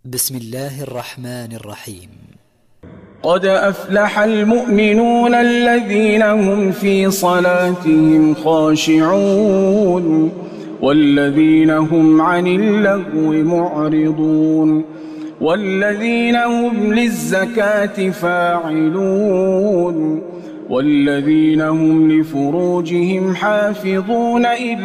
بسم الله الرحمن الرحيم. قد أفلح المؤمنون الذين هم في صلاتهم خاشعون والذين هم عن اللغو معرضون والذين هم للزكاة فاعلون والذين هم لفروجهم حافظون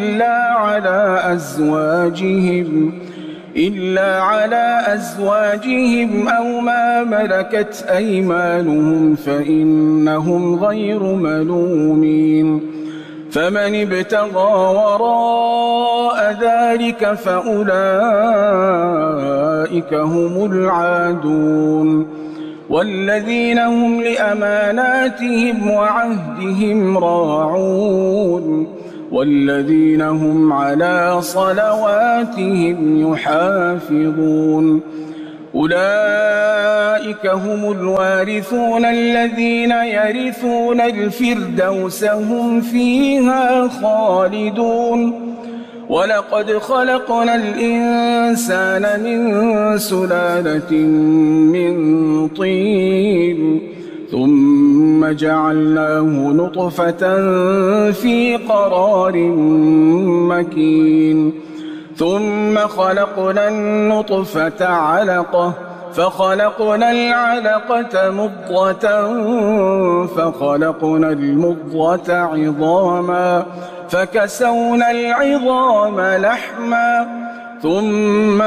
إلا على أزواجهم أو ما ملكت أيمانهم فإنهم غير ملومين. فمن ابتغى وراء ذلك فأولئك هم العادون والذين هم لأماناتهم وعهدهم راعون والذين هم على صلواتهم يحافظون. أولئك هم الوارثون الذين يرثون الفردوس هم فيها خالدون. ولقد خلقنا الإنسان من سلالة من طين ثم جعلناه نطفة في قرار مكين ثم خلقنا النطفة علقة فخلقنا العلقة مضغة فخلقنا المضغة عظاما فكسونا العظام لحما ثم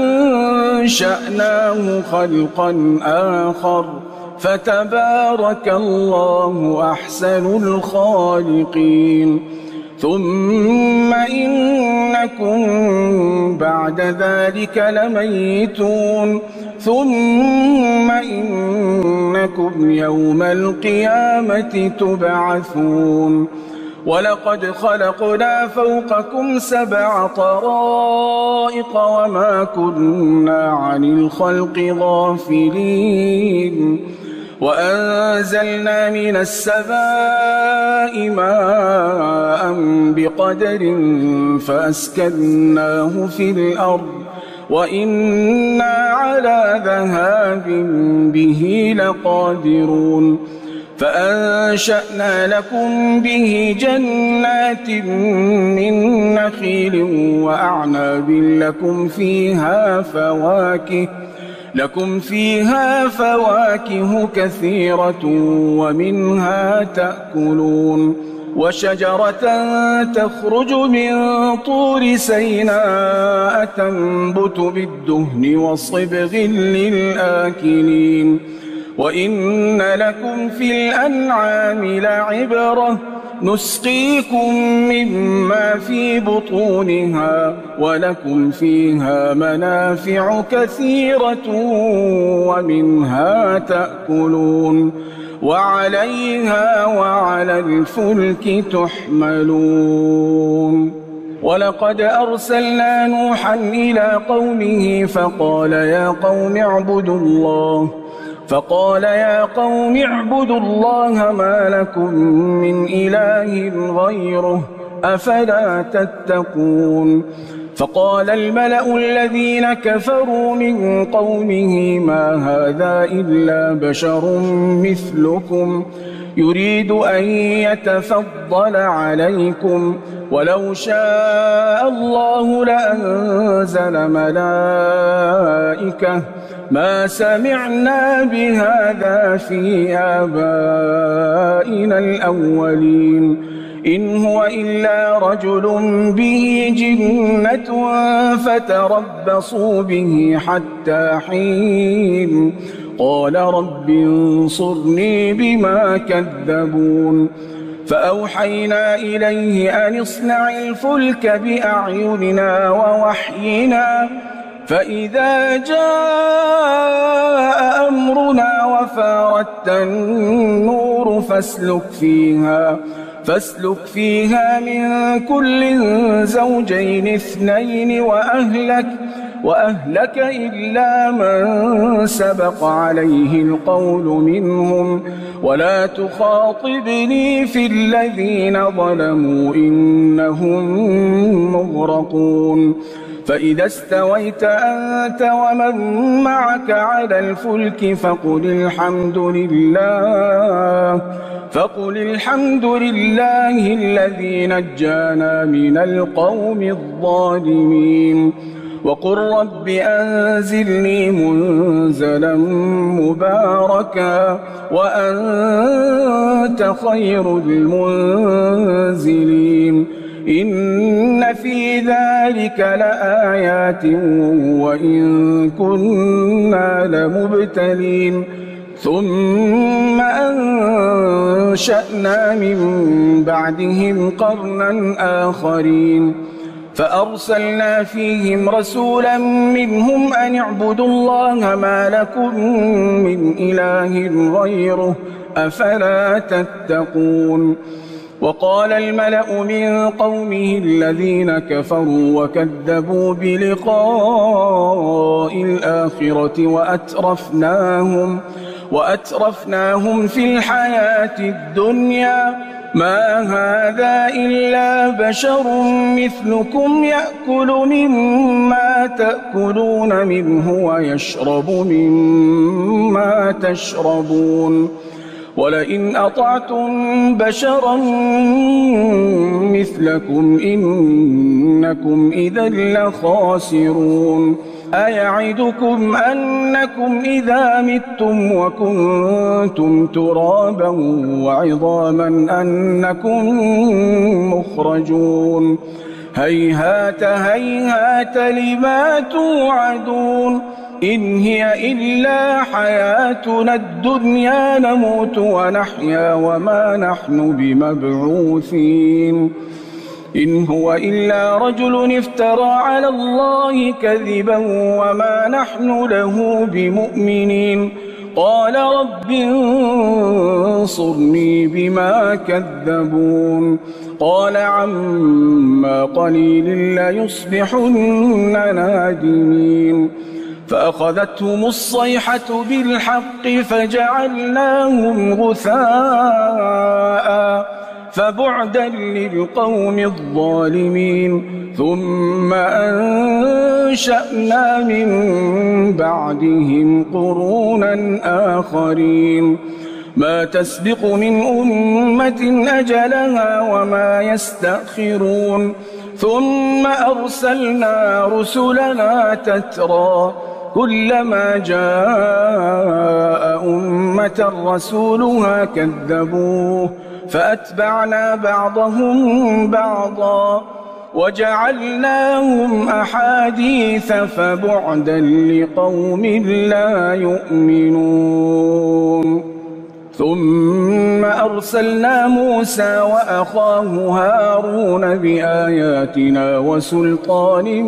أنشأناه خلقا آخر فتبارك الله أحسن الخالقين. ثم إنكم بعد ذلك لميتون ثم إنكم يوم القيامة تبعثون. ولقد خلقنا فوقكم 7 طرائق وما كنا عن الخلق غافلين. وأنزلنا من السماء ماء بقدر فأسكناه في الأرض وإنا على ذهاب به لقادرون. فأنشأنا لكم به جنات من نخيل وأعناب لكم فيها فواكه كثيرة ومنها تأكلون. وشجرة تخرج من طور سيناء تنبت بالدهن وصبغ للآكلين. وإن لكم في الأنعام لعبرة نسقيكم مما في بطونها ولكم فيها منافع كثيرة ومنها تأكلون وعليها وعلى الفلك تحملون. ولقد أرسلنا نوحا إلى قومه فقال يا قوم اعبدوا الله ما لكم من إله غيره أفلا تتقون. فقال الملأ الذين كفروا من قومه ما هذا إلا بشر مثلكم يريد أن يتفضل عليكم ولو شاء الله لأنزل ملائكة ما سمعنا بهذا في آبائنا الأولين إن هو إلا رجل به جنة فتربصوا به حتى حين. قال رب انصرني بما كذبون. فأوحينا إليه أن اصنع الفلك بأعيننا ووحينا فإذا جاء أمرنا وفارت النور فاسلك فيها من كل زوجين 2 وأهلك إلا من سبق عليه القول منهم ولا تخاطبني في الذين ظلموا إنهم مغرقون. فإذا استويت أنت ومن معك على الفلك فقل الحمد لله الذي نجانا من القوم الظالمين وقل رب أنزلني منزلا مباركا وأنت خير المنزلين إن في ذلك لآيات وإن كنا لمبتلين ثم أنشأنا من بعدهم قرنا آخرين فأرسلنا فيهم رسولا منهم أن اعبدوا الله ما لكم من إله غيره أفلا تتقون وقال الملأ من قومه الذين كفروا وكذبوا بلقاء الآخرة وأترفناهم في الحياة الدنيا ما هذا إلا بشر مثلكم يأكل مما تأكلون منه ويشرب مما تشربون ولئن أطعتم بشرا مثلكم إنكم إذا لخاسرون أيعدكم أنكم إذا متم وكنتم ترابا وعظاما أنكم مخرجون هيهات هيهات لما توعدون إن هي إلا حياتنا الدنيا نموت ونحيا وما نحن بمبعوثين إن هو إلا رجل افترى على الله كذبا وما نحن له بمؤمنين قال رب انصرني بما كذبون قال عما قليل ليصبحن نادمين فأخذتهم الصيحة بالحق فجعلناهم غثاء فبعدا للقوم الظالمين ثم أنشأنا من بعدهم قرونا آخرين ما تسبق من أمة أجلها وما يستأخرون ثم أرسلنا رسلنا تترى كلما جاء أمة رسولها كذبوه فأتبعنا بعضهم بعضا وجعلناهم أحاديث فبعدا لقوم لا يؤمنون ثم أرسلنا موسى وأخاه هارون بآياتنا وسلطان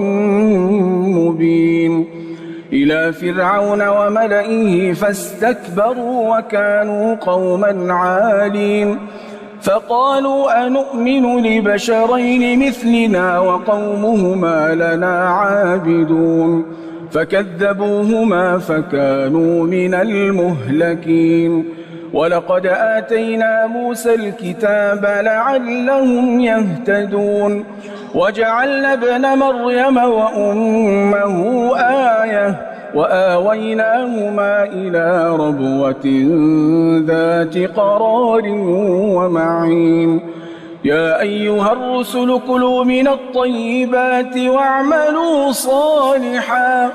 مبين إلى فرعون وملئه فاستكبروا وكانوا قوما عالين فقالوا أنؤمن لبشرين مثلنا وقومهما لنا عابدون فكذبوهما فكانوا من المهلكين ولقد آتينا موسى الكتاب لعلهم يهتدون وجعلنا ابن مريم وأمه آية وآويناهما إلى ربوة ذات قرار ومعين يا أيها الرسل كلوا من الطيبات واعملوا صالحا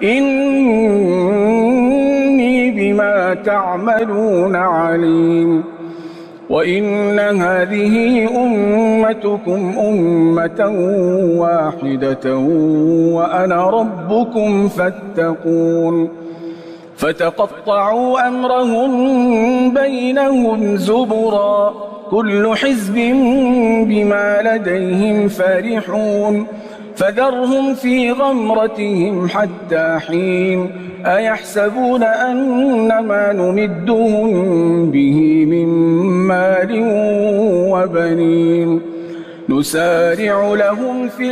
إني بما تعملون عليم وإن هذه أمتكم أمة واحدة وأنا ربكم فاتقون فتقطعوا أمرهم بينهم زبرا كل حزب بما لديهم فرحون فذرهم في غمرتهم حتى حين أيحسبون أنما نمدهم به من مال وبنين نسارع لهم في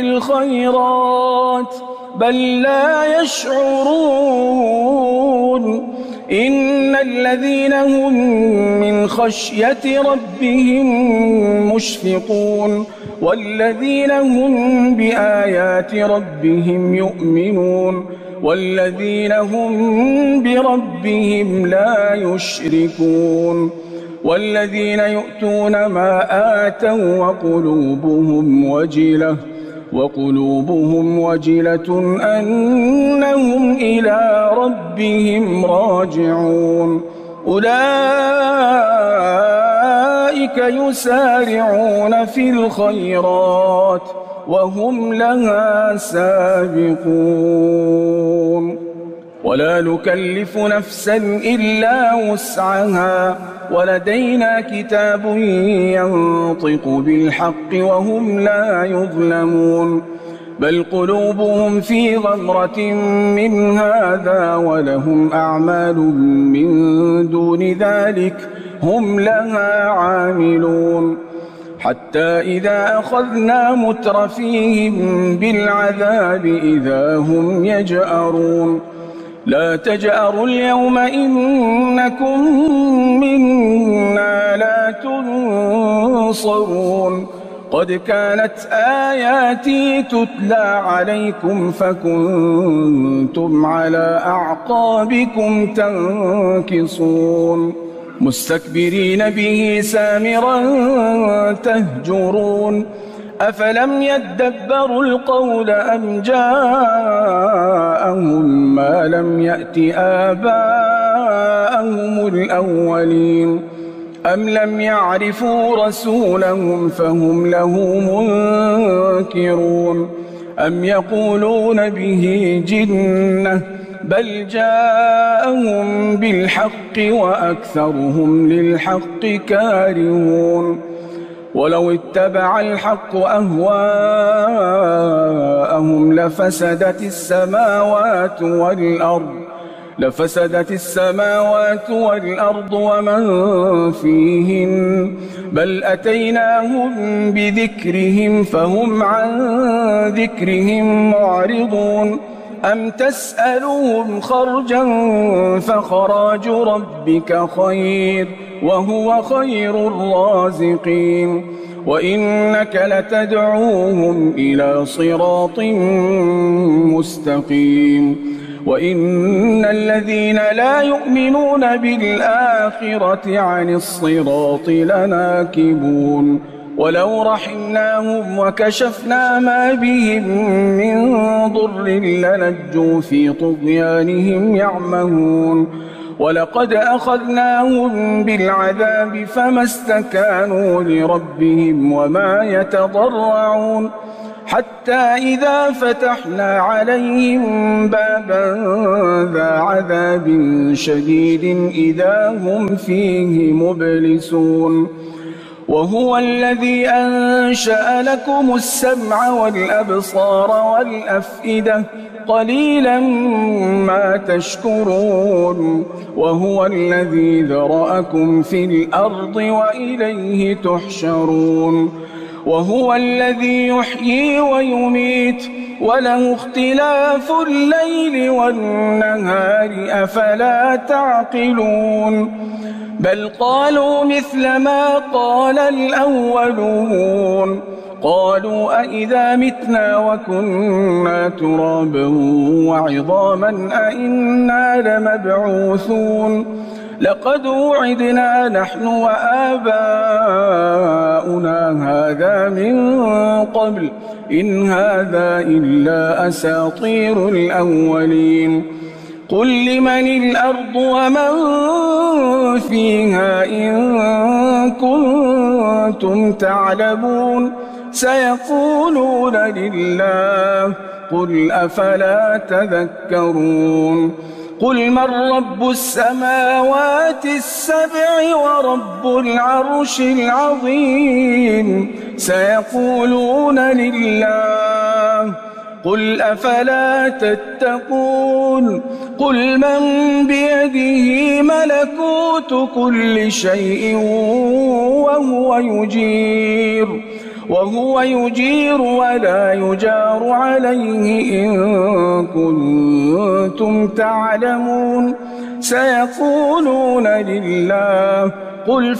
الخيرات بل لا يشعرون إن الذين هم من خشية ربهم مشفقون والذين هم بآيات ربهم يؤمنون والذين هم بربهم لا يشركون والذين يؤتون ما آتوا وقلوبهم وجلة أنهم إلى ربهم راجعون أولئك يسارعون في الخيرات وهم لها سابقون ولا نكلف نفسا إلا وسعها ولدينا كتاب ينطق بالحق وهم لا يظلمون بل قلوبهم في غمرة من هذا ولهم أعمال من دون ذلك هم لها عاملون حتى إذا أخذنا مترفيهم بالعذاب إذا هم يجأرون لا تجأروا اليوم إنكم منا لا تنصرون قد كانت آياتي تتلى عليكم فكنتم على أعقابكم تنكصون مستكبرين به سامرا تهجرون أفلم يدبروا القول أم جاءهم ما لم يأت آباءهم الأولين أم لم يعرفوا رسولهم فهم له منكرون أم يقولون به جنة بل جاءهم بالحق وأكثرهم للحق كارهون ولو اتبع الحق أهواءهم لفسدت السماوات والأرض ومن فيهن بل أتيناهم بذكرهم فهم عن ذكرهم معرضون أم تسألهم خرجا فخراج ربك خير وهو خير الرازقين وإنك لتدعوهم إلى صراط مستقيم وإن الذين لا يؤمنون بالآخرة عن الصراط لناكبون ولو رحمناهم وكشفنا ما بهم من ضر لنجوا في طغيانهم يعمهون ولقد أخذناهم بالعذاب فما استكانوا لربهم وما يتضرعون حتى إذا فتحنا عليهم بابا ذا عذاب شديد إذا هم فيه مبلسون وهو الذي أنشأ لكم السمع والأبصار والأفئدة قليلا ما تشكرون وهو الذي ذرأكم في الأرض وإليه تحشرون وهو الذي يحيي ويميت وله اختلاف الليل والنهار أفلا تعقلون بل قالوا مثل ما قال الأولون قالوا أئذا متنا وكنا ترابا وعظاما أئنا لمبعوثون لقد وعدنا نحن وآباؤنا هذا من قبل إن هذا إلا أساطير الأولين قل لمن الأرض ومن فيها إن كنتم تعلمون سيقولون لله قل أفلا تذكرون قل من رب السماوات السبع ورب العرش العظيم سيقولون لله قل أفلا تتقون قل من بيده ملكوت كل شيء وهو يجير وهو يجير ولا يجار عليه إن كنتم تعلمون سيقولون لله قل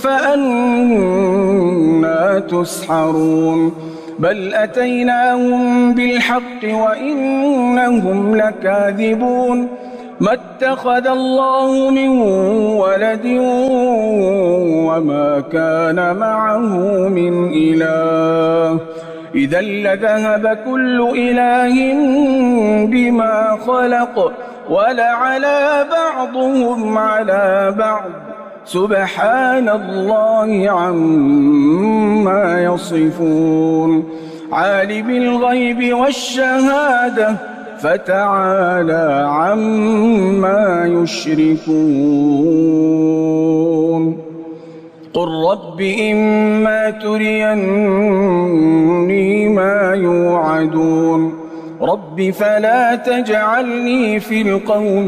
فأنى تسحرون بل أتيناهم بالحق وإنهم لكاذبون ما اتخذ الله من ولد وما كان معه من إله إذا لذهب كل إله بما خلق ولعلى بعضهم على بعض سبحان الله عما يصفون عالم الغيب والشهادة فتعالى عما يشركون قل رب إما تريني ما يوعدون رب فلا تجعلني في القوم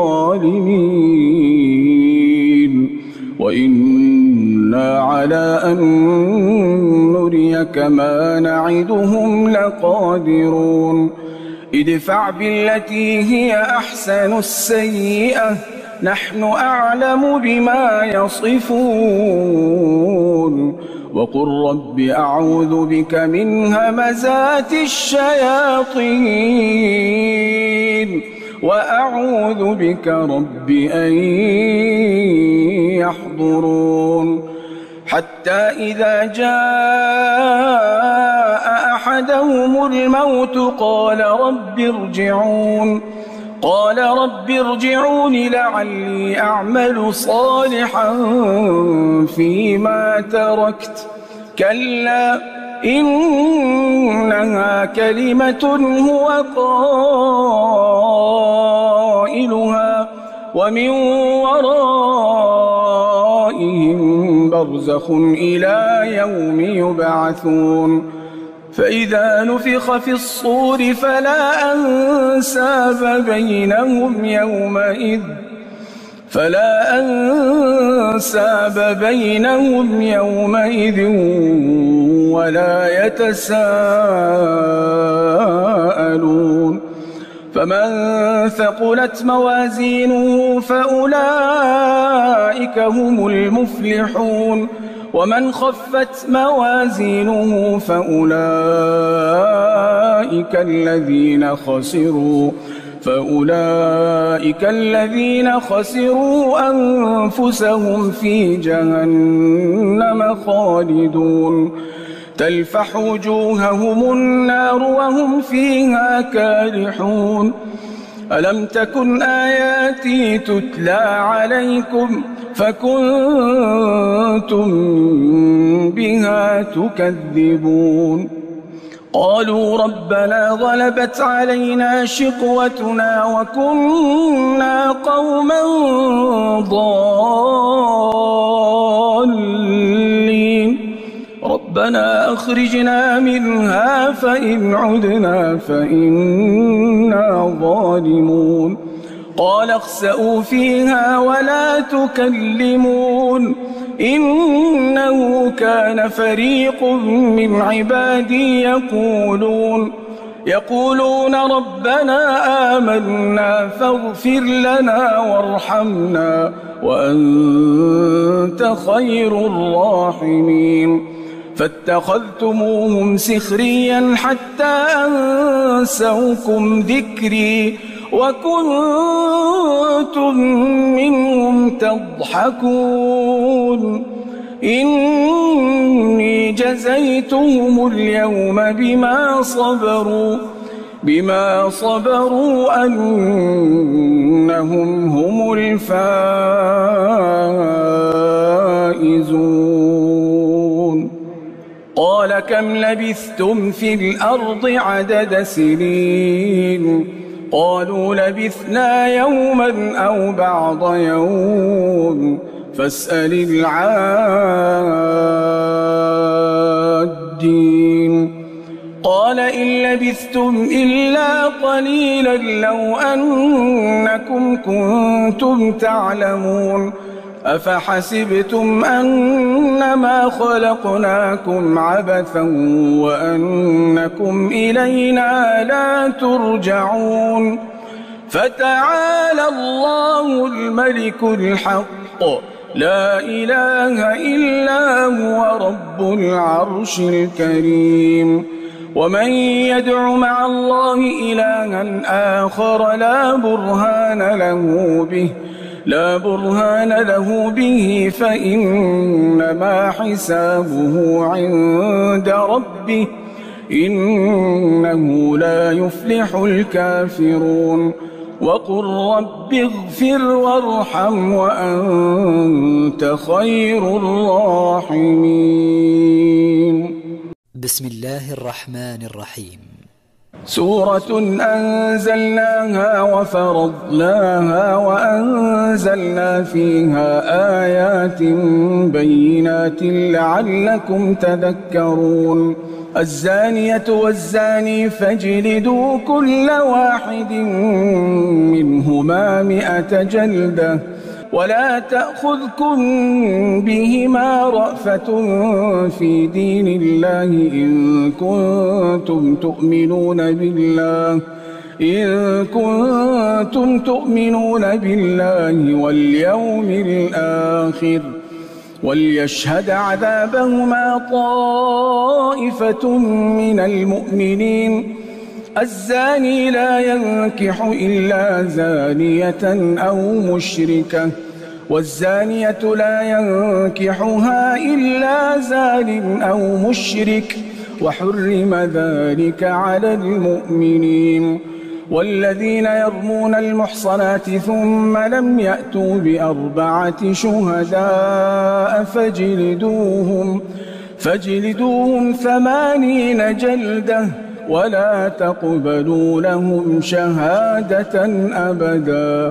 الظالمين وإنا على أن نريك ما نعدهم لقادرون ادفع بالتي هي أحسن السيئة نحن أعلم بما يصفون وقل رب أعوذ بك من همزات الشياطين وأعوذ بك رب أن يحضرون حتى إذا جاء أحدهم الموت قال رب ارجعون لعلي أعمل صالحا فيما تركت كلا إنها كلمة هو قائلها ومن ورائهم برزخ إلى يوم يبعثون فإذا نفخ في الصور فلا أنساب بينهم يومئذ ولا يتساءلون فمن ثقلت موازينه فأولئك هم المفلحون ومن خفت موازينه فأولئك الذين خسروا أنفسهم في جهنم خالدون تلفح وجوههم النار وهم فيها كالحون ألم تكن آياتي تتلى عليكم فكنتم بها تكذبون قالوا ربنا غلبت علينا شقوتنا وكنا قوما ضالين ربنا أخرجنا منها فإن عدنا فإنا ظالمون قال اخسئوا فيها ولا تكلمون إنه كان فريق من عبادي يقولون ربنا آمنا فاغفر لنا وارحمنا وأنت خير الراحمين فاتخذتموهم سخريا حتى أنسوكم ذكري وكنتم منهم تضحكون إني جزيتهم اليوم بما صبروا أنهم هم الفائزون قال كم لبثتم في الأرض عدد سنين قالوا لبثنا يوما أو بعض يوم فاسأل العادين قال إن لبثتم إلا قليلا لو أنكم كنتم تعلمون أفحسبتم أنما خلقناكم عبثا وأنكم إلينا لا ترجعون فتعالى الله الملك الحق لا إله إلا هو رب العرش الكريم ومن يدع مع الله إلها آخر لا برهان له به فإنما حسابه عند ربه إنه لا يفلح الكافرون وقل رب اغفر وارحم وأنت خير الراحمين. بسم الله الرحمن الرحيم. سورة أنزلناها وفرضناها وأنزلنا فيها آيات بينات لعلكم تذكرون. الزانية والزاني فاجلدوا كل واحد منهما 100 جلدة ولا تأخذكم بهما رأفة في دين الله إن كنتم تؤمنون بالله واليوم الآخر وليشهد عذابهما طائفة من المؤمنين. الزاني لا ينكح إلا زانية أو مشركة والزانية لا ينكحها إلا زان أو مشرك وحرم ذلك على المؤمنين. والذين يرمون المحصنات ثم لم يأتوا ب4 شهداء فاجلدوهم 80 جلدة ولا تقبلوا لهم شهادة أبدا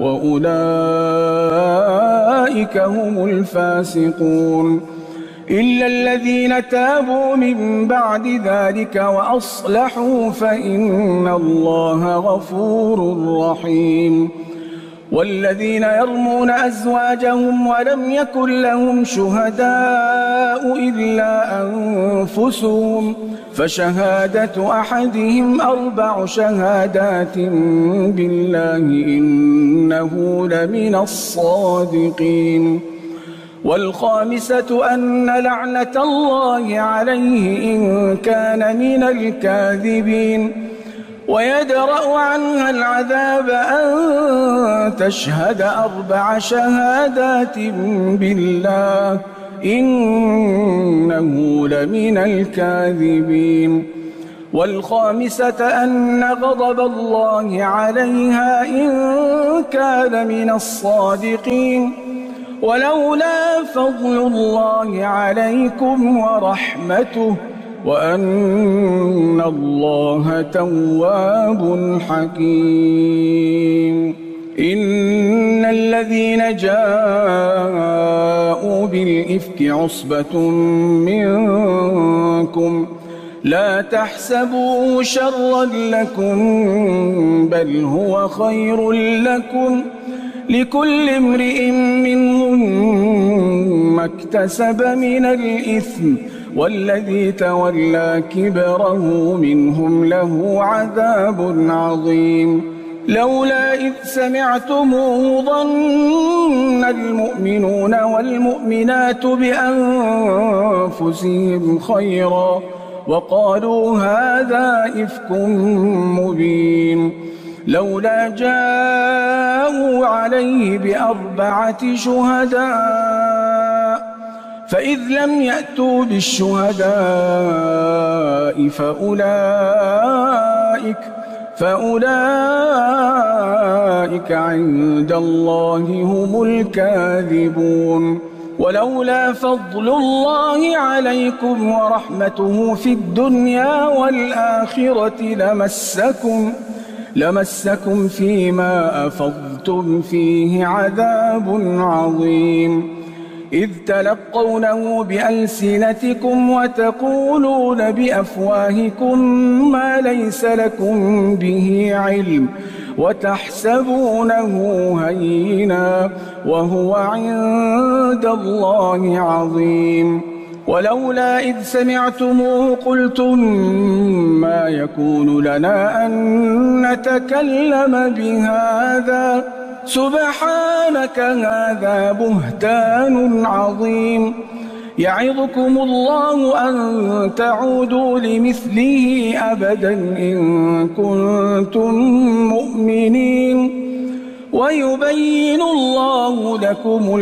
وأولئك هم الفاسقون إلا الذين تابوا من بعد ذلك وأصلحوا فإن الله غفور رحيم. والذين يرمون أزواجهم ولم يكن لهم شهداء إلا أنفسهم فشهادة أحدهم 4 شهادات بالله إنه لمن الصادقين. والخامسة أن لعنة الله عليه إن كان من الكاذبين ويدرأ عنها العذاب أن تشهد 4 شهادات بالله إنه لمن الكاذبين. والخامسة أن غضب الله عليها إن كان من الصادقين ولولا فضل الله عليكم ورحمته وأن الله تواب حكيم. إن الذين جاءوا بالإفك عصبة منكم لا تحسبوه شرا لكم بل هو خير لكم لكل امرئ منهم ما اكتسب من الإثم والذي تولى كبره منهم له عذاب عظيم. لولا إذ سمعتموه ظن المؤمنون والمؤمنات بأنفسهم خيرا وقالوا هذا إفك مبين. لولا جاءوا عليه ب4 شهداء فإذ لم يأتوا بالشهداء فأولئك عند الله هم الكاذبون. ولولا فضل الله عليكم ورحمته في الدنيا والآخرة لمسكم فيما أفضتم فيه عذاب عظيم. إذ تلقونه بألسنتكم وتقولون بأفواهكم ما ليس لكم به علم وتحسبونه هينا وهو عند الله عظيم. ولولا إذ سمعتموه قلتم ما يكون لنا أن نتكلم بهذا سبحانك هذا بهتان عظيم. يعظكم الله أن تعودوا لمثله أبدا إن كنتم مؤمنين ويبين الله لكم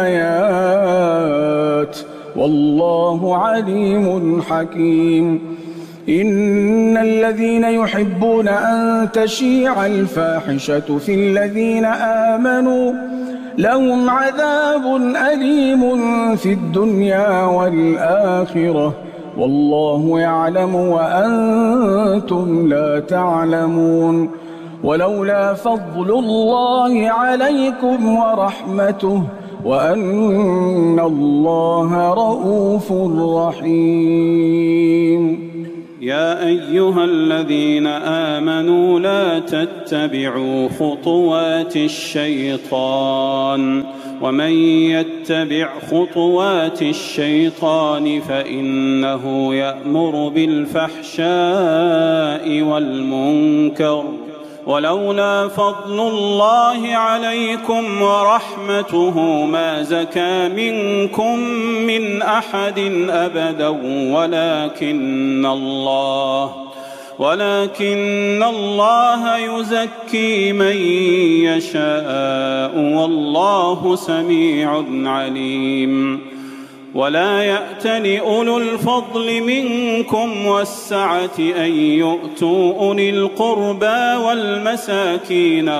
الآيات والله عليم حكيم. إن الذين يحبون أن تشيع الفاحشة في الذين آمنوا لهم عذاب أليم في الدنيا والآخرة والله يعلم وأنتم لا تعلمون. ولولا فضل الله عليكم ورحمته وأن الله رؤوف رحيم. يا أيها الذين آمنوا لا تتبعوا خطوات الشيطان ومن يتبع خطوات الشيطان فإنه يأمر بالفحشاء والمنكر ولولا فضل الله عليكم ورحمته ما زكى منكم من أحد أبدا ولكن الله يزكي من يشاء والله سميع عليم. ولا يأتل أولو الفضل منكم والسعة أن يؤتوا أولي القربى والمساكين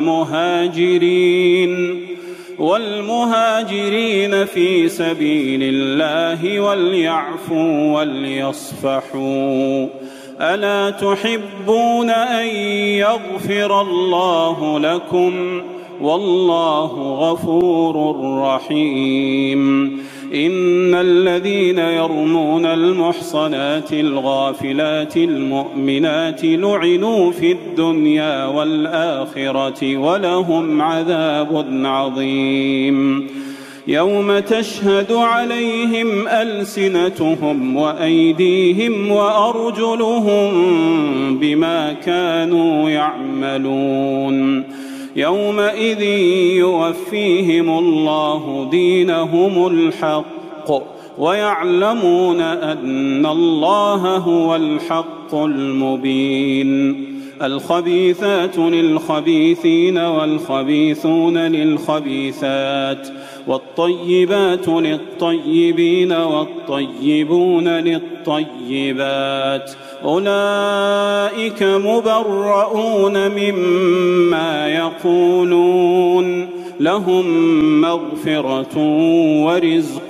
والمهاجرين في سبيل الله وليعفوا وليصفحوا. ألا تحبون أن يغفر الله لكم والله غفور رحيم. إن الذين يرمون المحصنات الغافلات المؤمنات لعنوا في الدنيا والآخرة ولهم عذاب عظيم. يوم تشهد عليهم ألسنتهم وأيديهم وأرجلهم بما كانوا يعملون. يومئذ يوفيهم الله دينهم الحق ويعلمون أن الله هو الحق المبين. الخبيثات للخبيثين والخبيثون للخبيثات والطيبات للطيبين والطيبون للطيبات أولئك مبرؤون مما يقولون لهم مغفرة ورزق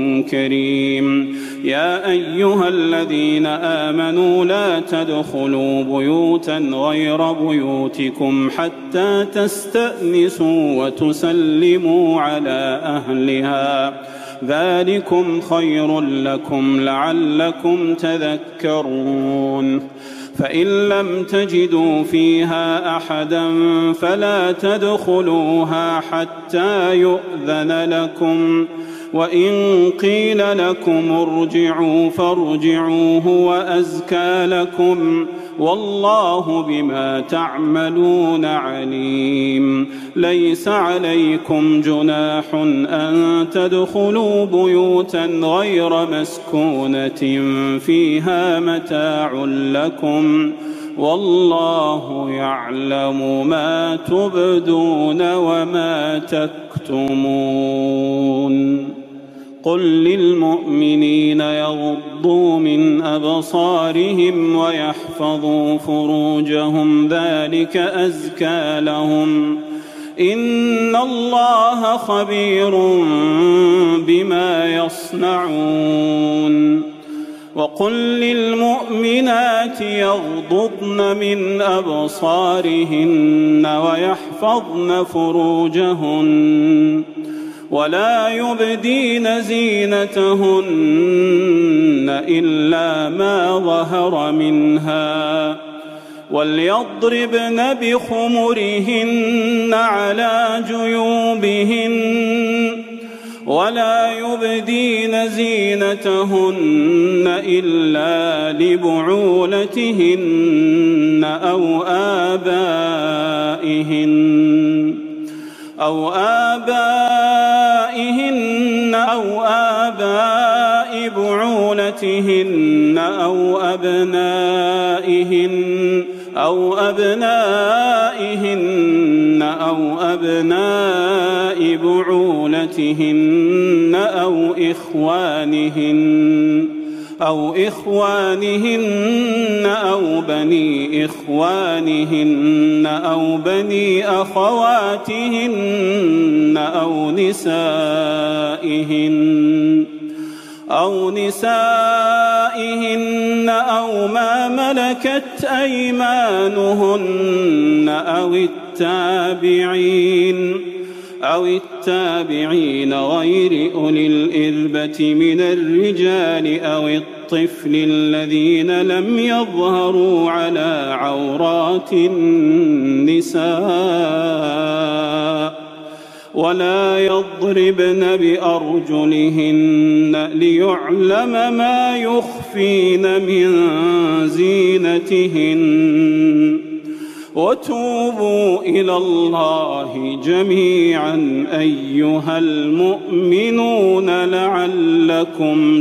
كريم. يا أيها الذين آمنوا لا تدخلوا بيوتا غير بيوتكم حتى تستأنسوا وتسلموا على أهلها ذلكم خير لكم لعلكم تذكرون. فإن لم تجدوا فيها أحدا فلا تدخلوها حتى يؤذن لكم وإن قيل لكم ارجعوا فارجعوا هو أزكى لكم والله بما تعملون عليم. ليس عليكم جناح أن تدخلوا بيوتا غير مسكونة فيها متاع لكم والله يعلم ما تبدون وما تكتمون. قل للمؤمنين يغضوا من أبصارهم ويحفظوا فروجهم ذلك أزكى لهم إن الله خبير بما يصنعون. وقل للمؤمنات يغضضن من أبصارهن ويحفظن فروجهن ولا يبدين زينتهن إلا ما ظهر منها وليضربن بخمرهن على جيوبهن ولا يبدين زينتهن إلا لبعولتهن أو آبائهن أو آباء بعولتهن أو أبنائهن أو أبناء بعولتهن أو إخوانهن أو بني إخوانهن أو بني أخواتهن أو نسائهن أو ما ملكت أيمانهن أو التابعين غير أولي الإربة من الرجال أو الطفل الذين لم يظهروا على عورات النساء ولا يضربن بأرجلهن ليعلم ما يخفين من زينتهن وتوبوا إلى الله جميعا أيها المؤمنون لعلكم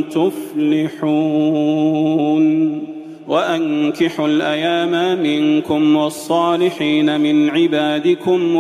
تفلحون وأنكحوا الأيام منكم والصالحين من عبادكم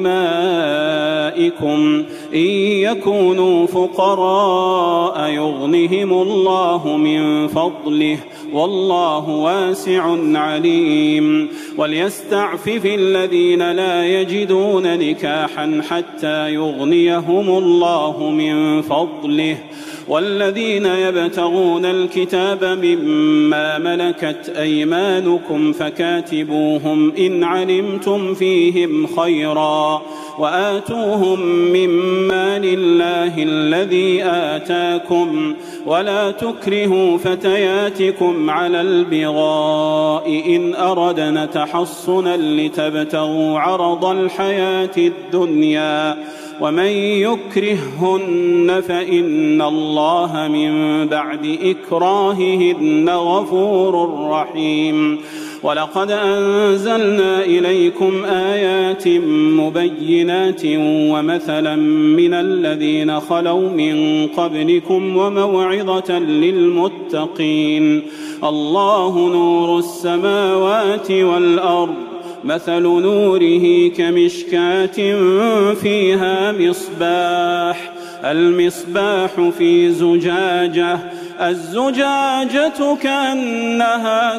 وإمائكم إن يكونوا فقراء يغنهم الله من فضله والله واسع عليم وليستعفف الذين لا يجدون نكاحا حتى يغنيهم الله من فضله والذين يبتغون الكتاب مما ملكت أيمانكم فكاتبوهم إن علمتم فيهم خيرا وآتوهم مما لله الذي آتاكم ولا تكرهوا فتياتكم على البغاء إن أردنا تحصنا لتبتغوا عرض الحياة الدنيا ومن يكرههن فإن الله من بعد إكراههن غفور رحيم ولقد أنزلنا إليكم آيات مبينات ومثلا من الذين خلوا من قبلكم وموعظة للمتقين الله نور السماوات والأرض مثل نوره كمشكاة فيها مصباح المصباح في زجاجة الزجاجة كأنها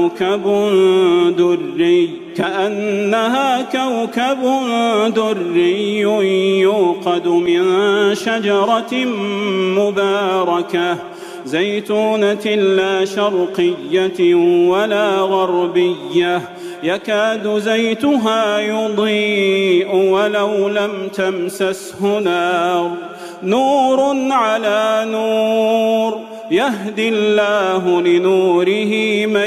كوكب دري يوقد من شجرة مباركة زيتونة لا شرقية ولا غربية يكاد زيتها يضيء ولو لم تمسسه نور على نور يهدي الله لنوره من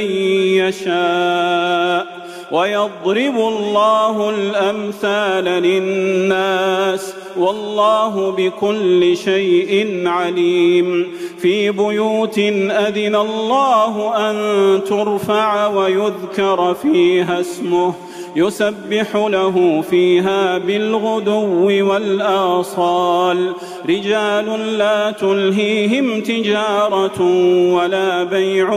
يشاء ويضرب الله الأمثال للناس والله بكل شيء عليم في بيوت أذن الله أن ترفع ويذكر فيها اسمه يسبح له فيها بالغدو والآصال رجال لا تلهيهم تجارة ولا بيع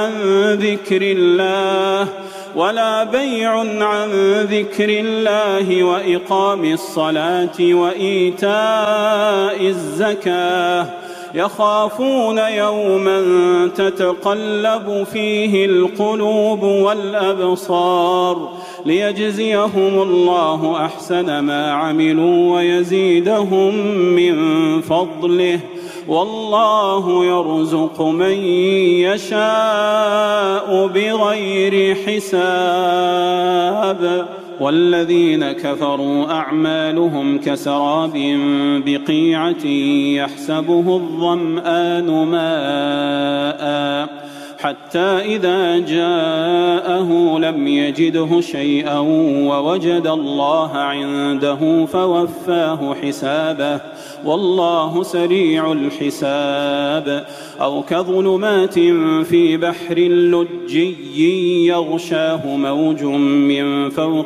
عن ذكر الله وإقام الصلاة وإيتاء الزكاة يخافون يوما تتقلب فيه القلوب والأبصار ليجزيهم الله أحسن ما عملوا ويزيدهم من فضله والله يرزق من يشاء بغير حساب والذين كفروا أعمالهم كسراب بقيعة يحسبه الظمآن ماء حتى إذا جاءه لم يجده شيئا ووجد الله عنده فوفاه حسابه والله سريع الحساب. أو كظلمات في بحر لجي يغشاه موج من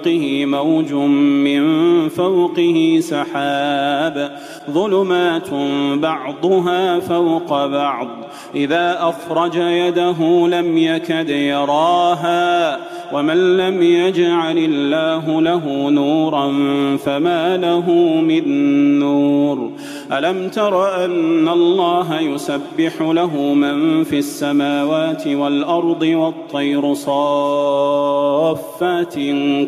فوقه سحاب ظلمات بعضها فوق بعض إذا أخرج يده لم يكد يراها ومن لم يجعل الله له نورا فما له من نور. ألم تر أن الله يسبح له من في السماوات والأرض والطير صافات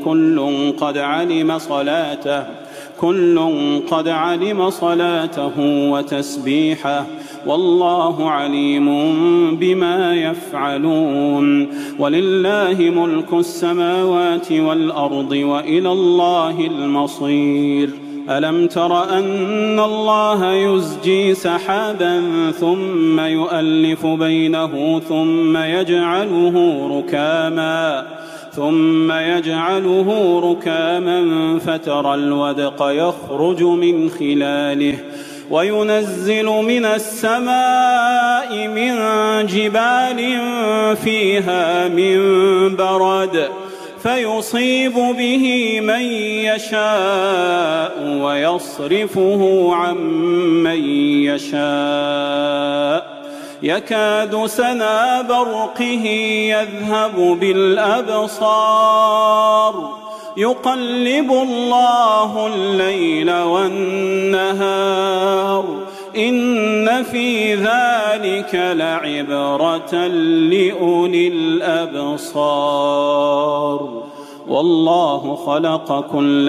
كل قد علم صلاته وتسبيحه والله عليم بما يفعلون. ولله ملك السماوات والأرض وإلى الله المصير. ألم تر أن الله يزجي سحابا ثم يؤلف بينه ثم يجعله ركاما فترى الودق يخرج من خلاله وينزل من السماء من جبال فيها من برد فيصيب به من يشاء ويصرفه عن من يشاء يكاد سنا برقه يذهب بالأبصار يقلب الله الليل والنهار إن في ذلك لعبرة لأولي الأبصار. والله خلق كل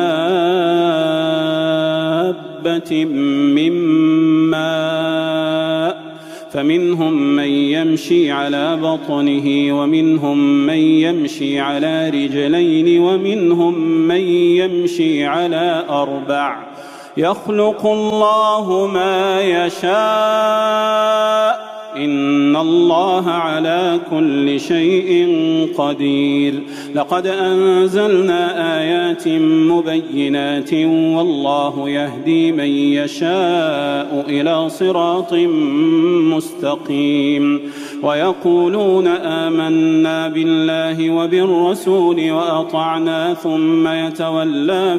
دابة من ماء فمنهم من يمشي على بطنه ومنهم من يمشي على رجلين ومنهم من يمشي على 4 يخلق الله ما يشاء إن الله على كل شيء قدير. لقد أنزلنا آيات مبينات والله يهدي من يشاء إلى صراط مستقيم. ويقولون آمنا بالله وبالرسول وأطعنا ثم يتولى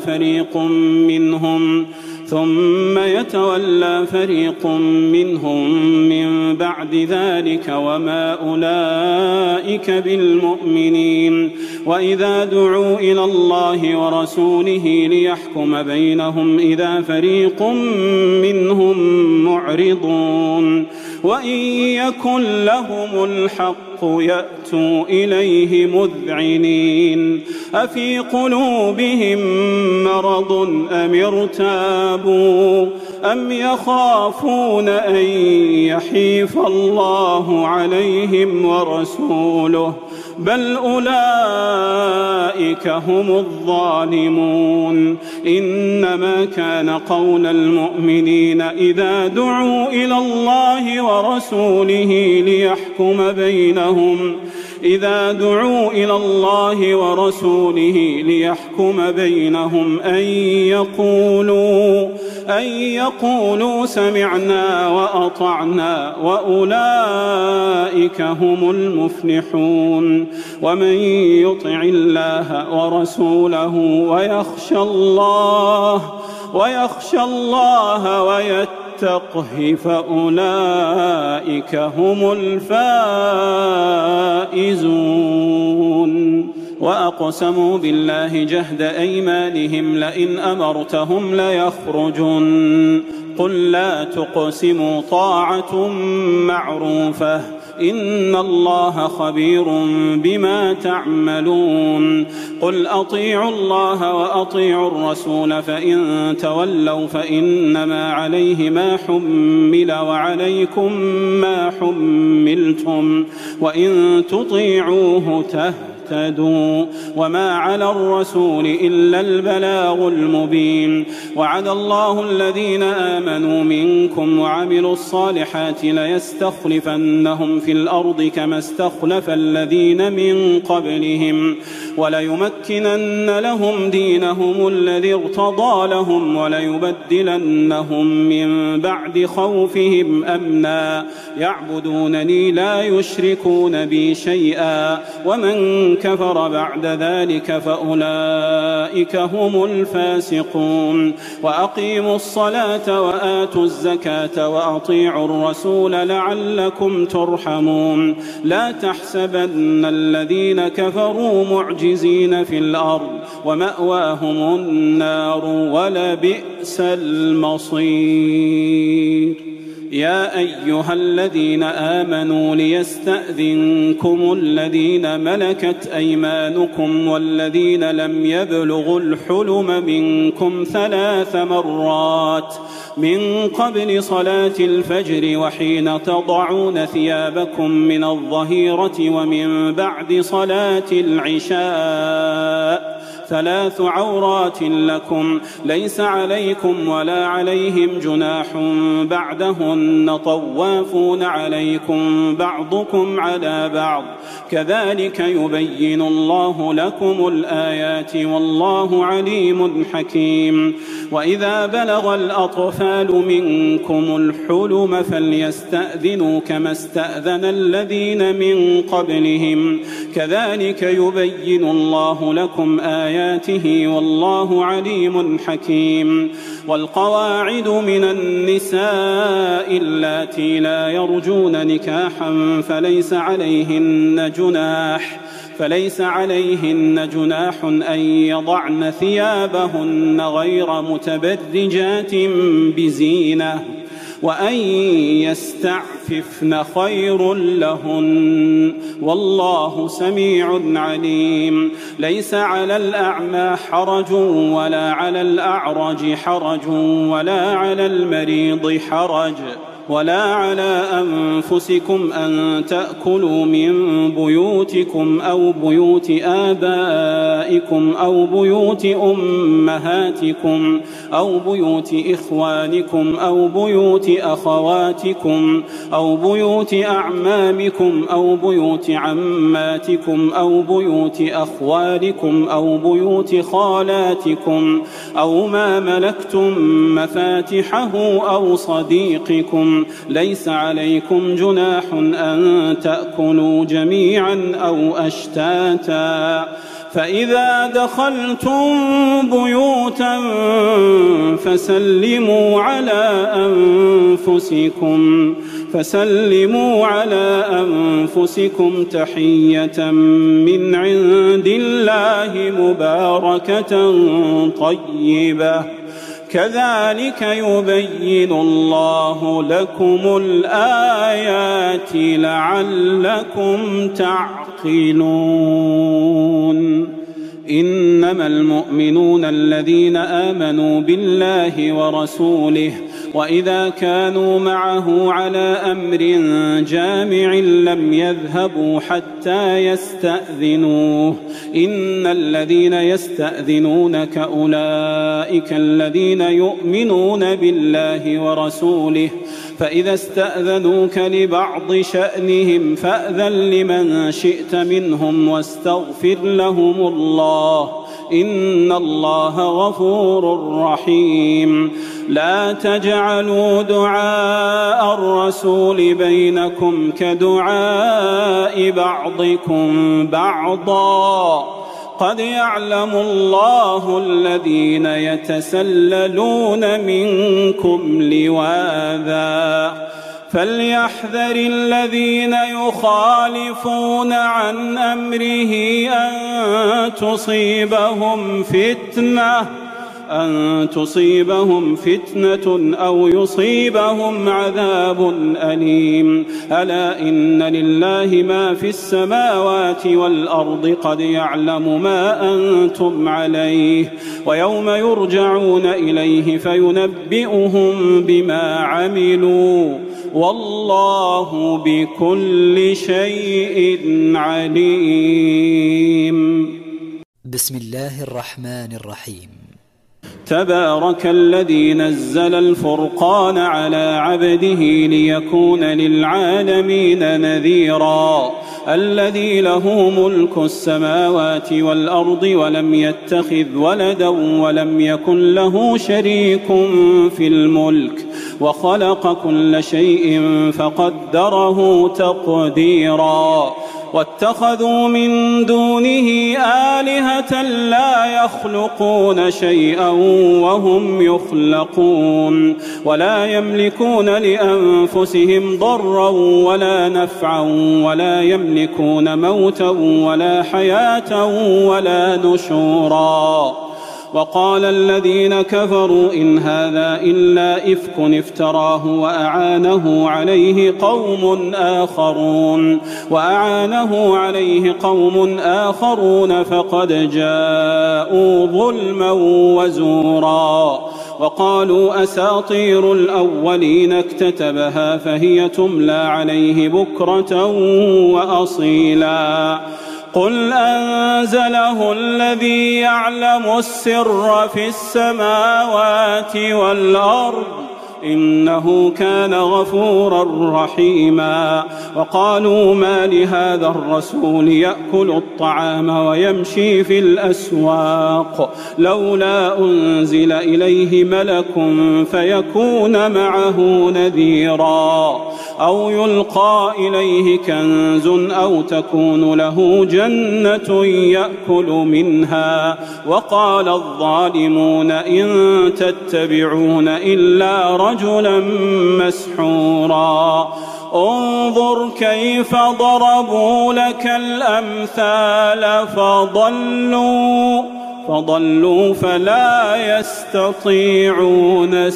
فريق منهم من بعد ذلك وما أولئك بالمؤمنين. وإذا دعوا إلى الله ورسوله ليحكم بينهم إذا فريق منهم معرضون وإن يكن لهم الحق يأتوا إليه مذعنين. أفي قلوبهم مرض أم ارتابوا أم يخافون أن يحيف الله عليهم ورسوله بل أولئك هم الظالمون. إنما كان قول المؤمنين إذا دعوا إلى الله ورسوله ليحكم بينهم أن يقولوا سمعنا وأطعنا وأولئك هم المفلحون. ومن يطع الله ورسوله ويخشى الله ويتقه فأولئك هم الفائزون. وأقسموا بالله جهد أيمانهم لئن أمرتهم ليخرجن قل لا تقسموا طاعة معروفة إن الله خبير بما تعملون. قل أطيعوا الله وأطيعوا الرسول فإن تولوا فإنما عليه ما حمل وعليكم ما حملتم وإن تطيعوه تهتدوا تهتدوا وما على الرسول إلا البلاغ المبين وعد الله الذين آمنوا منكم وعملوا الصالحات ليستخلفنهم في الأرض كما استخلف الذين من قبلهم وليمكنن لهم دينهم الذي ارتضى لهم وليبدلنهم من بعد خوفهم أمنا يعبدونني لا يشركون بي شيئا ومن كفر بعد ذلك فأولئك هم الفاسقون وأقيموا الصلاة وآتوا الزكاة وأطيعوا الرسول لعلكم ترحمون لا تحسبن الذين كفروا معجزين في الأرض ومأواهم النار ولبئس المصير يا أيها الذين آمنوا ليستأذنكم الذين ملكت أيمانكم والذين لم يبلغوا الحلم منكم 3 مرات من قبل صلاة الفجر وحين تضعون ثيابكم من الظهيرة ومن بعد صلاة العشاء 3 عورات لكم ليس عليكم ولا عليهم جناح بعدهن طوافون عليكم بعضكم على بعض كذلك يبين الله لكم الآيات والله عليم حكيم وإذا بلغ الأطفال منكم الحلم فليستأذنوا كما استأذن الذين من قبلهم كذلك يبين الله لكم آياته والله عليم حكيم والقواعد من النساء اللاتي لا يرجون نكاحا فليس عليهن جناح أن يضعن ثيابهن غير متبرجات بزينة وأن يستعففن خير لهن والله سميع عليم ليس على الأعمى حرج ولا على الأعرج حرج ولا على المريض حرج ولا على أنفسكم أن تأكلوا من بيوتكم أو بيوت آبائكم أو بيوت أمهاتكم أو بيوت إخوانكم أو بيوت أخواتكم أو بيوت أعمامكم أو بيوت عماتكم أو بيوت أخوالكم أو بيوت خالاتكم أو ما ملكتم مفاتحه أو صديقكم ليس عليكم جناح أن تأكلوا جميعا أو أشتاتا فإذا دخلتم بيوتا فسلموا على أنفسكم تحية من عند الله مباركة طيبة كذلك يبين الله لكم الآيات لعلكم تعقلون إنما المؤمنون الذين آمنوا بالله ورسوله وإذا كانوا معه على أمر جامع لم يذهبوا حتى يستأذنوه إن الذين يستأذنونك أولئك الذين يؤمنون بالله ورسوله فإذا استأذنوك لبعض شأنهم فأذن لمن شئت منهم واستغفر لهم الله إن الله غفور رحيم لا تجعلوا دعاء الرسول بينكم كدعاء بعضكم بعضا قد يعلم الله الذين يتسللون منكم لواذا فليحذر الذين يخالفون عن أمره أن تصيبهم فتنة أو يصيبهم عذاب أليم ألا إن لله ما في السماوات والأرض قد يعلم ما أنتم عليه ويوم يرجعون إليه فينبئهم بما عملوا والله بكل شيء عليم. بسم الله الرحمن الرحيم. تبارك الذي نزل الفرقان على عبده ليكون للعالمين نذيرا الذي له ملك السماوات والأرض ولم يتخذ ولدا ولم يكن له شريك في الملك وخلق كل شيء فقدره تقديرا واتخذوا من دونه آلهة لا يخلقون شيئا وهم يخلقون ولا يملكون لأنفسهم ضرا ولا نفعا ولا يملكون موتا ولا حياة ولا نشورا. وقال الذين كفروا إن هذا إلا إفك افتراه وأعانه عليه قوم آخرون فقد جاءوا ظلما وزورا. وقالوا أساطير الأولين اكتتبها فهي تملى عليه بكرة وأصيلا. قل أنزله الذي يعلم السر في السماوات والأرض إنه كان غفورا رحيما. وقالوا ما لهذا الرسول يأكل الطعام ويمشي في الأسواق لولا أنزل إليه ملك فيكون معه نذيرا أو يلقى إليه كنز أو تكون له جنة يأكل منها. وقال الظالمون إن تتبعون إلا رجلا مسحورا. انظر كيف ضربوا لك الأمثال فضلوا فلا يستطيعون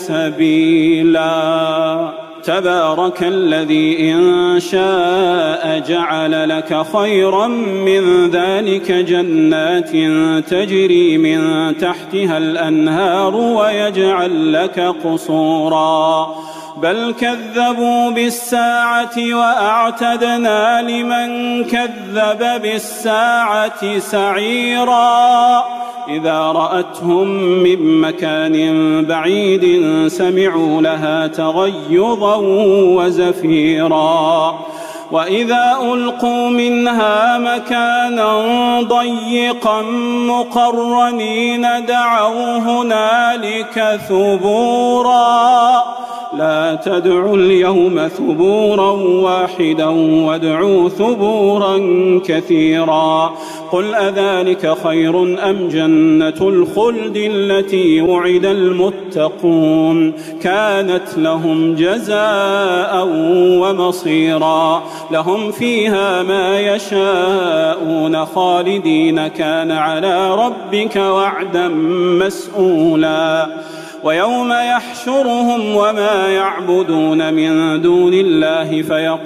سبيلا. تبارك الذي إن شاء جعل لك خيرا من ذلك جنات تجري من تحتها الأنهار ويجعل لك قصورا بل كذبوا بالساعة وأعتدنا لمن كذب بالساعة سعيرا. إذا رأتهم من مكان بعيد سمعوا لها تغيظا وزفيرا. وإذا ألقوا منها مكانا ضيقا مقرنين دعوا هنالك ثبورا. لا تدعوا اليوم ثبورا واحدا وادعوا ثبورا كثيرا. قل أذلك خير أم جنة الخلد التي وعد المتقون كانت لهم جزاء ومصيرا. لهم فيها ما يشاءون خالدين كان على ربك وعدا مسئولا. ويوم يحشرهم وما يعبدون من دون الله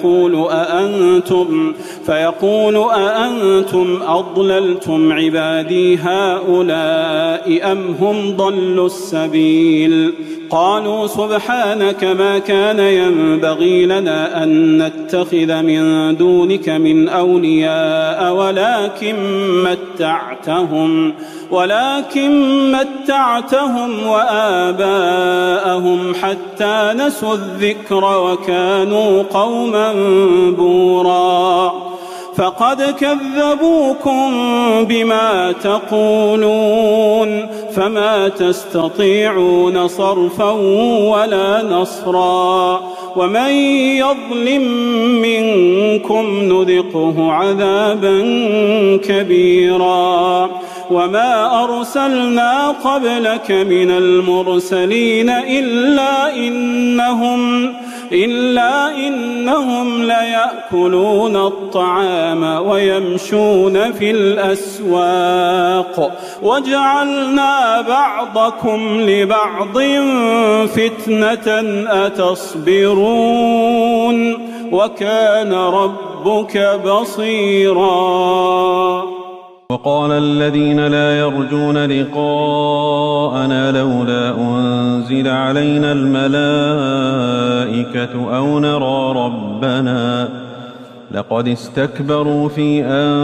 فيقول أأنتم أضللتم عبادي هؤلاء أم هم ضلوا السبيل. قالوا سبحانك ما كان ينبغي لنا أن نتخذ من دونك من أولياء ولكن متعتهم وآباءهم حتى نسوا الذكر وكانوا قوما بورا. فقد كذبوكم بما تقولون فما تستطيعون صرفا ولا نصرا. ومن يظلم منكم نذقه عذابا كبيرا. وما أرسلنا قبلك من المرسلين إلا إنهم ليأكلون الطعام ويمشون في الأسواق وجعلنا بعضكم لبعض فتنة أتصبرون وكان ربك بصيرا. وقال الذين لا يرجون لقاءنا لولا أنزل علينا الملائكة أو نرى ربنا لقد استكبروا في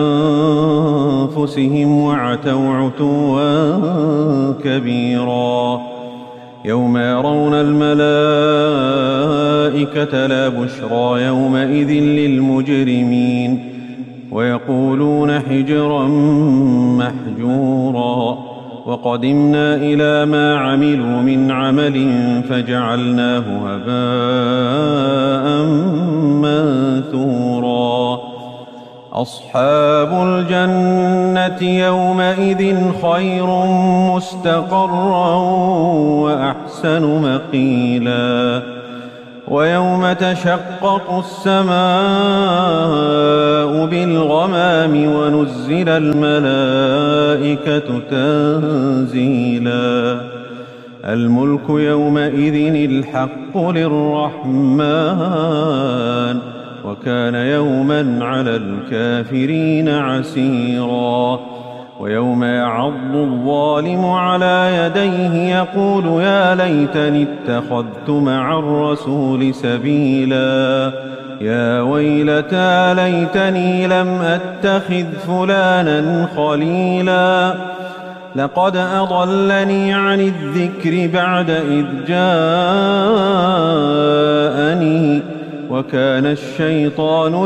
أنفسهم وعتوا عتوا كبيرا يوم يرون الملائكة لا بشرى يومئذ للمجرمين ويقولون حجرا محجورا وقدمنا إلى ما عملوا من عمل فجعلناه هباء منثورا أصحاب الجنة يومئذ خير مستقرا وأحسن مقيلا ويوم تشقق السماء بالغمام ونزل الملائكة تنزيلا الملك يومئذ الحق للرحمن وكان يوما على الكافرين عسيرا ويوم يعض الظالم على يديه يقول يا ليتني اتخذت مع الرسول سبيلا يا ويلتى ليتني لم أتخذ فلانا خليلا لقد أضلني عن الذكر بعد إذ جاءني وكان الشيطان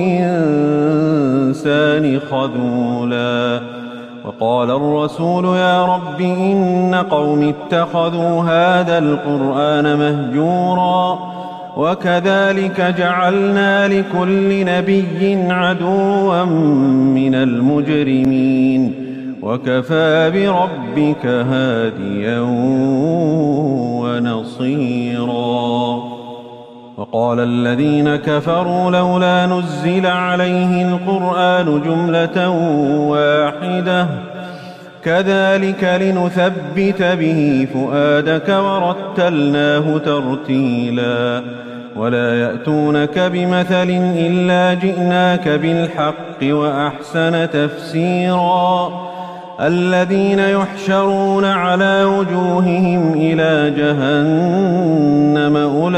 للإنسان خذولا وقال الرسول يا رب إن قوم اتخذوا هذا القرآن مهجورا وكذلك جعلنا لكل نبي عدوا من المجرمين وكفى بربك هاديا ونصيرا وقال الذين كفروا لولا نزل عليه القرآن جملة واحدة كذلك لنثبت به فؤادك ورتلناه ترتيلا ولا يأتونك بمثل إلا جئناك بالحق وأحسن تفسيرا الذين يحشرون على وجوههم إلى جهنم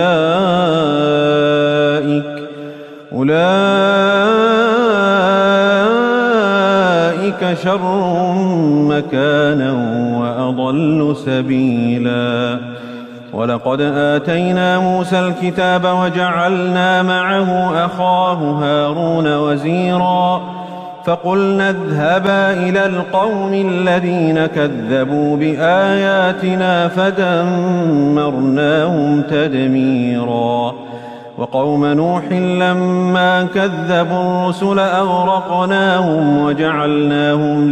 أولئك شر مكانا وأضل سبيلا ولقد آتينا موسى الكتاب وجعلنا معه أخاه هارون وزيرا فقلنا اذهبا إلى القوم الذين كذبوا بآياتنا فدمرناهم تدميرا وقوم نوح لما كذبوا الرسل أغرقناهم وجعلناهم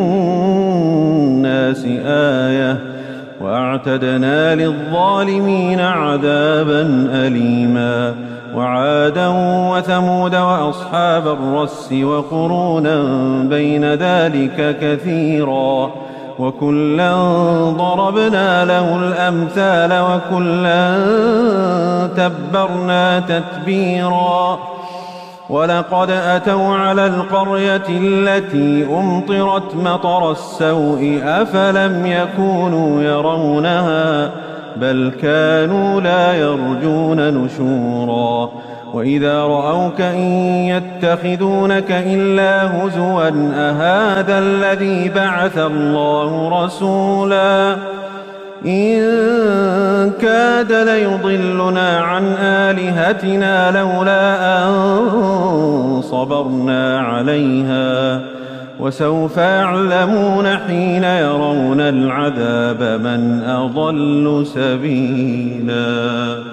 للناس آية وأعتدنا للظالمين عذابا أليما وعادا وثمود وأصحاب الرس وقرونا بين ذلك كثيرا وكلا ضربنا له الأمثال وكلا تبرنا تتبيرا ولقد أتوا على القرية التي أمطرت مطر السوء أفلم يكونوا يرونها بل كانوا لا يرجون نشورا وإذا رأوك إن يتخذونك إلا هزوا أهذا الذي بعث الله رسولا إن كاد ليضلنا عن آلهتنا لولا أن صبرنا عليها وسوف يعلمون حين يرون العذاب من أضل سبيلا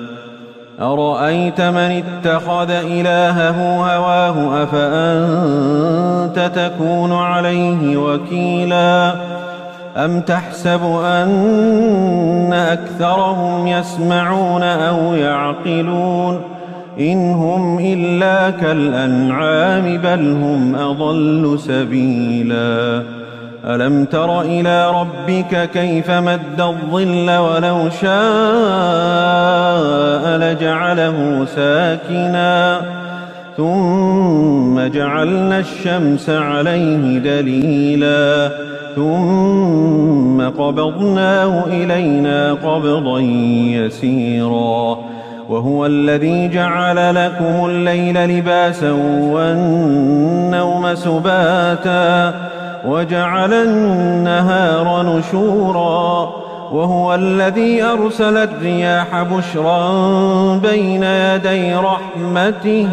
أرأيت من اتخذ إلهه هواه أفأنت تكون عليه وكيلا أم تحسب أن أكثرهم يسمعون أو يعقلون إن هم إلا كالأنعام بل هم أضل سبيلا ألم تر إلى ربك كيف مد الظل ولو شاء لجعله ساكنا ثم جعلنا الشمس عليه دليلا ثم قبضناه إلينا قبضا يسيرا وهو الذي جعل لكم الليل لباسا والنوم سباتا وجعل النهار نشورا وهو الذي أرسل الرياح بشرا بين يدي رحمته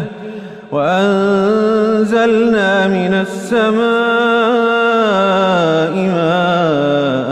وأنزلنا من السماء ماء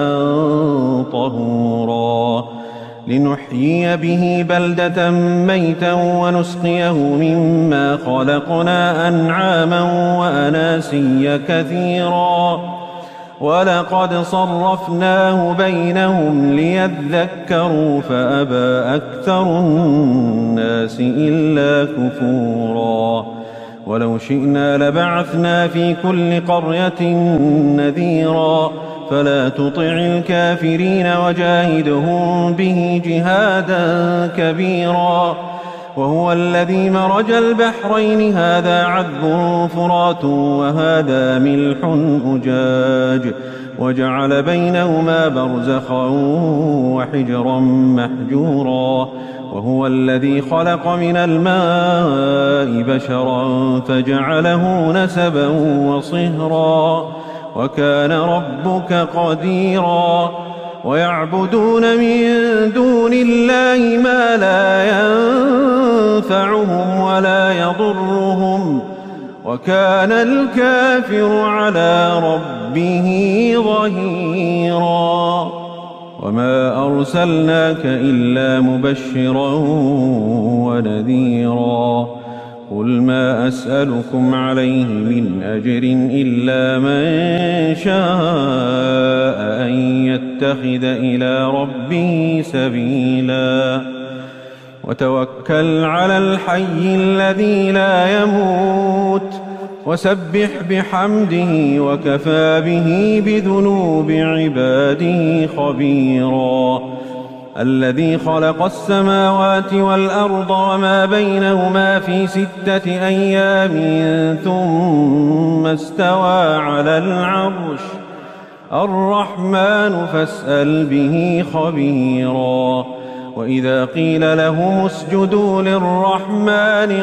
طهورا لنحيي به بلدة ميتا ونسقيه مما خلقنا أنعاما وأناسيا كثيرا ولقد صرفناه بينهم ليذكروا فأبى أكثر الناس إلا كفورا ولو شئنا لبعثنا في كل قرية نذيرا فلا تطع الكافرين وجاهدهم به جهادا كبيرا وهو الذي مرج البحرين هذا عذب فرات وهذا ملح أجاج وجعل بينهما برزخا وحجرا محجورا وهو الذي خلق من الماء بشرا فجعله نسبا وصهرا وكان ربك قديرا ويعبدون من دون الله ما لا ينفعهم ولا يضرهم وكان الكافر على ربه ظهيرا وما أرسلناك إلا مبشرا ونذيرا قل ما أسألكم عليه من أجر إلا من شاء أن يتخذ إلى ربه سبيلا وتوكل على الحي الذي لا يموت وسبح بحمده وكفى به بذنوب عباده خبيرا الذي خلق السماوات والأرض وما بينهما في 6 أيام ثم استوى على العرش الرحمن فاسأل به خبيرا وإذا قيل لهم اسجدوا للرحمن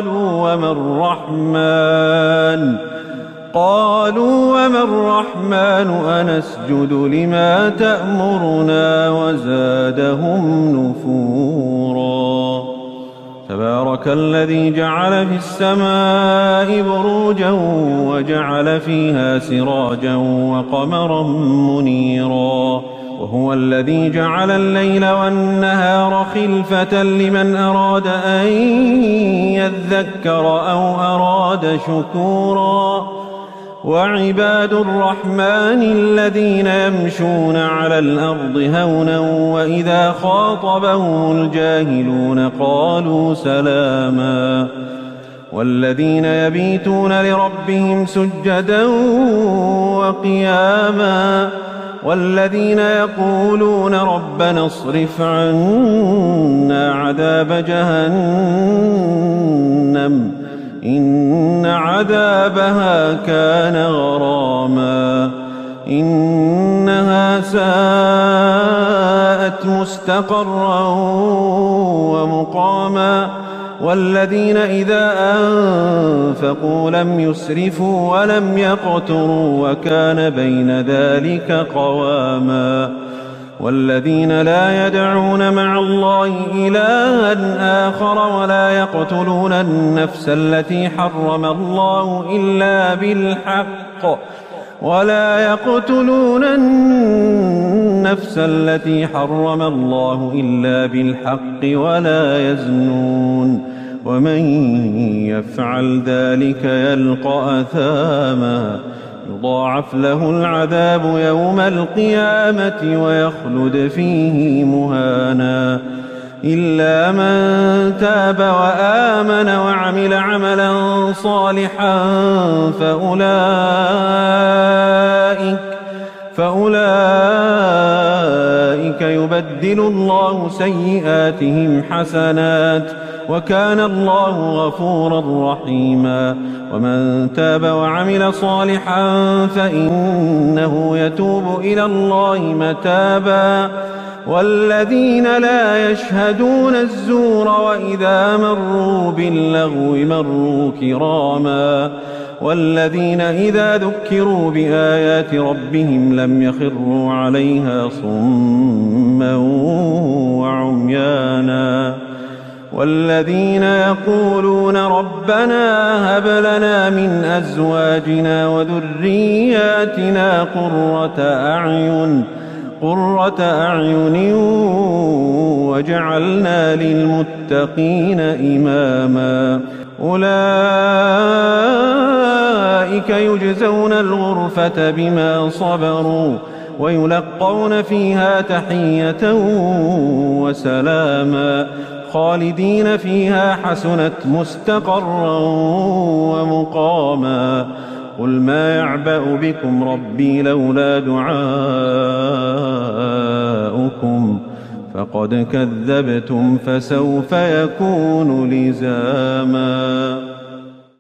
قالوا وما الرحمن أنسجد لما تأمرنا وزادهم نفورا تبارك الذي جعل في السماء بروجا وجعل فيها سراجا وقمرا منيرا وهو الذي جعل الليل والنهار خلفة لمن أراد أن يذكر أو أراد شكورا وعباد الرحمن الذين يمشون على الأرض هونا وإذا خاطبهم الجاهلون قالوا سلاما والذين يبيتون لربهم سجدا وقياما والذين يقولون ربنا اصرف عنا عذاب جهنم إن عذابها كان غراما إنها ساءت مستقرا ومقاما والذين إذا أنفقوا لم يسرفوا ولم يقتروا وكان بين ذلك قواما والذين لا يدعون مع الله إلها آخر ولا يقتلون النفس التي حرم الله إلا بالحق ولا يزنون ومن يفعل ذلك يلقى أثاما يضاعف له العذاب يوم القيامة ويخلد فيه مهانا إلا من تاب وآمن وعمل عملا صالحا فأولئك يبدل فيبدل الله سيئاتهم حسنات وكان الله غفورا رحيما ومن تاب وعمل صالحا فإنه يتوب إلى الله متابا والذين لا يشهدون الزور وإذا مروا باللغو مروا كراما والذين إذا ذكروا بآيات ربهم لم يخروا عليها صما وعميانا والذين يقولون ربنا هب لنا من أزواجنا وذرياتنا قرة أعين وجعلنا للمتقين إماما أولئك يجزون الغرفة بما صبروا ويلقون فيها تحية وسلاما خالدين فيها حسنت مستقرا ومقاما قل ما يعبأ بكم ربي لولا دعاؤكم فقد كذبتم فسوف يكون لزاما